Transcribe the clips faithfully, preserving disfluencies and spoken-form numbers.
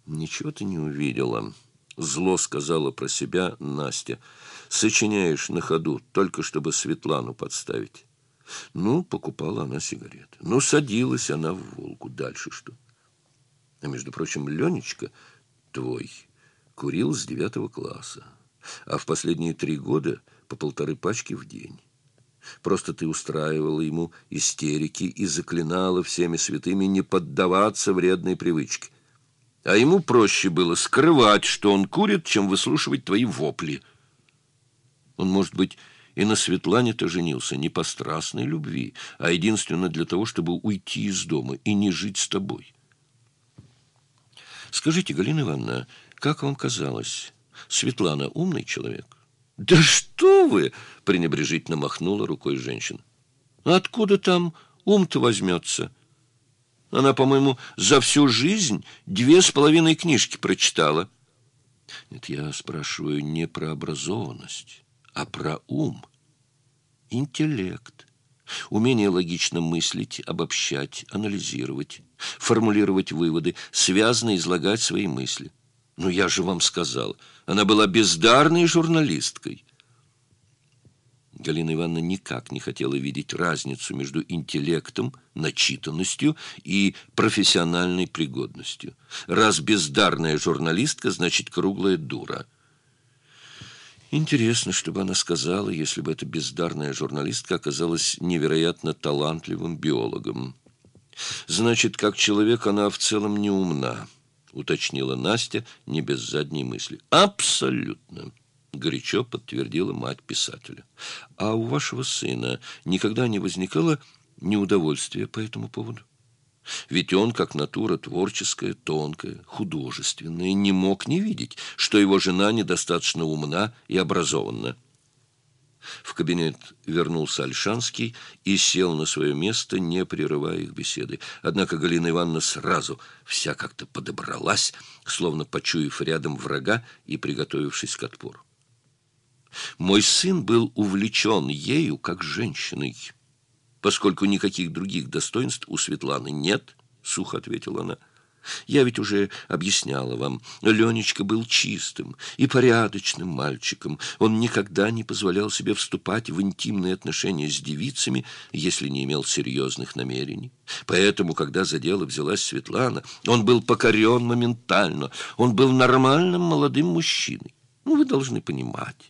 Ничего ты не увидела. Зло сказала про себя Настя. Сочиняешь на ходу, только чтобы Светлану подставить. Ну, покупала она сигареты. Ну, садилась она в «Волгу». Дальше что? А, между прочим, Ленечка твой курил с девятого класса, а в последние три года по полторы пачки в день. Просто ты устраивала ему истерики и заклинала всеми святыми не поддаваться вредной привычке. А ему проще было скрывать, что он курит, чем выслушивать твои вопли. Он, может быть, и на Светлане-то женился не по страстной любви, а единственно для того, чтобы уйти из дома и не жить с тобой. Скажите, Галина Ивановна, как вам казалось, Светлана умный человек? Да что вы! Пренебрежительно махнула рукой женщина. Откуда там ум-то возьмется? Она, по-моему, за всю жизнь две с половиной книжки прочитала. Нет, я спрашиваю не про образованность, а про ум, интеллект, умение логично мыслить, обобщать, анализировать, формулировать выводы, связно излагать свои мысли. Но я же вам сказал, она была бездарной журналисткой. Галина Ивановна никак не хотела видеть разницу между интеллектом, начитанностью и профессиональной пригодностью. Раз бездарная журналистка, значит круглая дура. Интересно, что бы она сказала, если бы эта бездарная журналистка оказалась невероятно талантливым биологом. Значит, как человек она в целом не умна, уточнила Настя не без задней мысли. Абсолютно. Горячо подтвердила мать писателя. А у вашего сына никогда не возникало неудовольствия по этому поводу? Ведь он, как натура творческая, тонкая, художественная, не мог не видеть, что его жена недостаточно умна и образованна. В кабинет вернулся Ольшанский и сел на свое место, не прерывая их беседы. Однако Галина Ивановна сразу вся как-то подобралась, словно почуяв рядом врага и приготовившись к отпору. Мой сын был увлечен ею как женщиной, поскольку никаких других достоинств у Светланы нет, — сухо ответила она. Я ведь уже объясняла вам, Ленечка был чистым и порядочным мальчиком. Он никогда не позволял себе вступать в интимные отношения с девицами, если не имел серьезных намерений. Поэтому, когда за дело взялась Светлана, он был покорен моментально. Он был нормальным молодым мужчиной. Ну, вы должны понимать.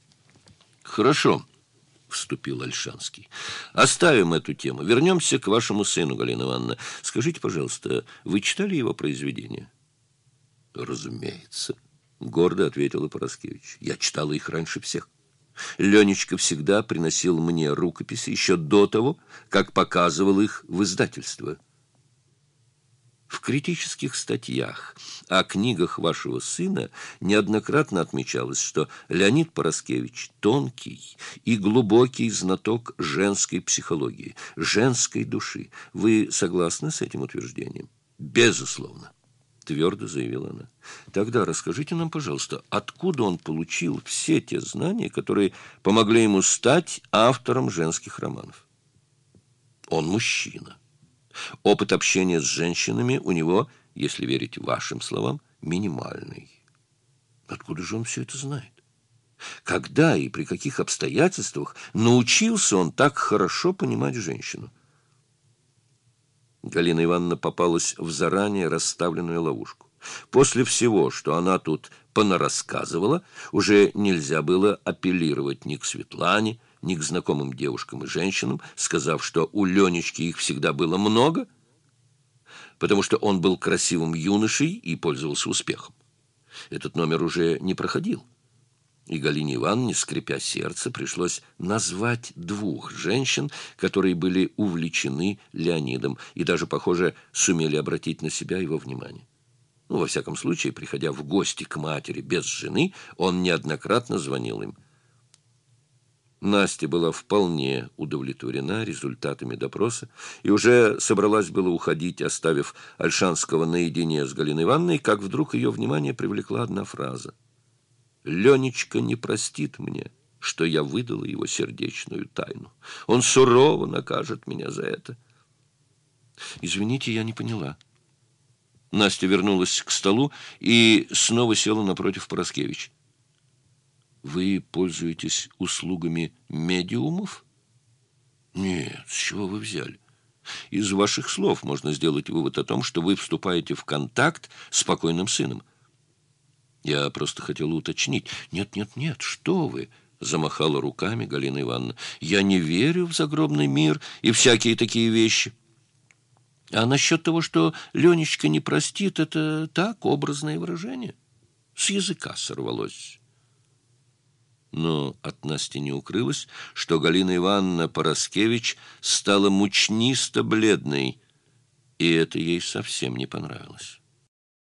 Хорошо, — вступил Ольшанский. Оставим эту тему. Вернемся к вашему сыну, Галина Ивановна. Скажите, пожалуйста, вы читали его произведения? Разумеется, — гордо ответила Пороскевич. Я читала их раньше всех. Ленечка всегда приносил мне рукописи еще до того, как показывал их в издательство. В критических статьях о книгах вашего сына неоднократно отмечалось, что Леонид Пороскевич – тонкий и глубокий знаток женской психологии, женской души. Вы согласны с этим утверждением? Безусловно, твердо заявила она. Тогда расскажите нам, пожалуйста, откуда он получил все те знания, которые помогли ему стать автором женских романов? Он мужчина. Опыт общения с женщинами у него, если верить вашим словам, минимальный. Откуда же он все это знает? Когда и при каких обстоятельствах научился он так хорошо понимать женщину? Галина Ивановна попалась в заранее расставленную ловушку. После всего, что она тут понарассказывала, уже нельзя было апеллировать ни к Светлане, ни к знакомым девушкам и женщинам, сказав, что у Ленечки их всегда было много, потому что он был красивым юношей и пользовался успехом. Этот номер уже не проходил. И Галине Ивановне, скрипя сердце, пришлось назвать двух женщин, которые были увлечены Леонидом и даже, похоже, сумели обратить на себя его внимание. Ну, во всяком случае, приходя в гости к матери без жены, он неоднократно звонил им. Настя была вполне удовлетворена результатами допроса и уже собралась было уходить, оставив Ольшанского наедине с Галиной Ивановной, как вдруг ее внимание привлекла одна фраза. «Ленечка не простит мне, что я выдала его сердечную тайну. Он сурово накажет меня за это». «Извините, я не поняла». Настя вернулась к столу и снова села напротив Пороскевич. «Вы пользуетесь услугами медиумов?» «Нет, с чего вы взяли? Из ваших слов можно сделать вывод о том, что вы вступаете в контакт с покойным сыном. Я просто хотела уточнить». «Нет, нет, нет, что вы!» — замахала руками Галина Ивановна. «Я не верю в загробный мир и всякие такие вещи. А насчет того, что Ленечка не простит, это так, образное выражение. С языка сорвалось». Но от Насти не укрылось, что Галина Ивановна Пороскевич стала мучнисто бледной, и это ей совсем не понравилось.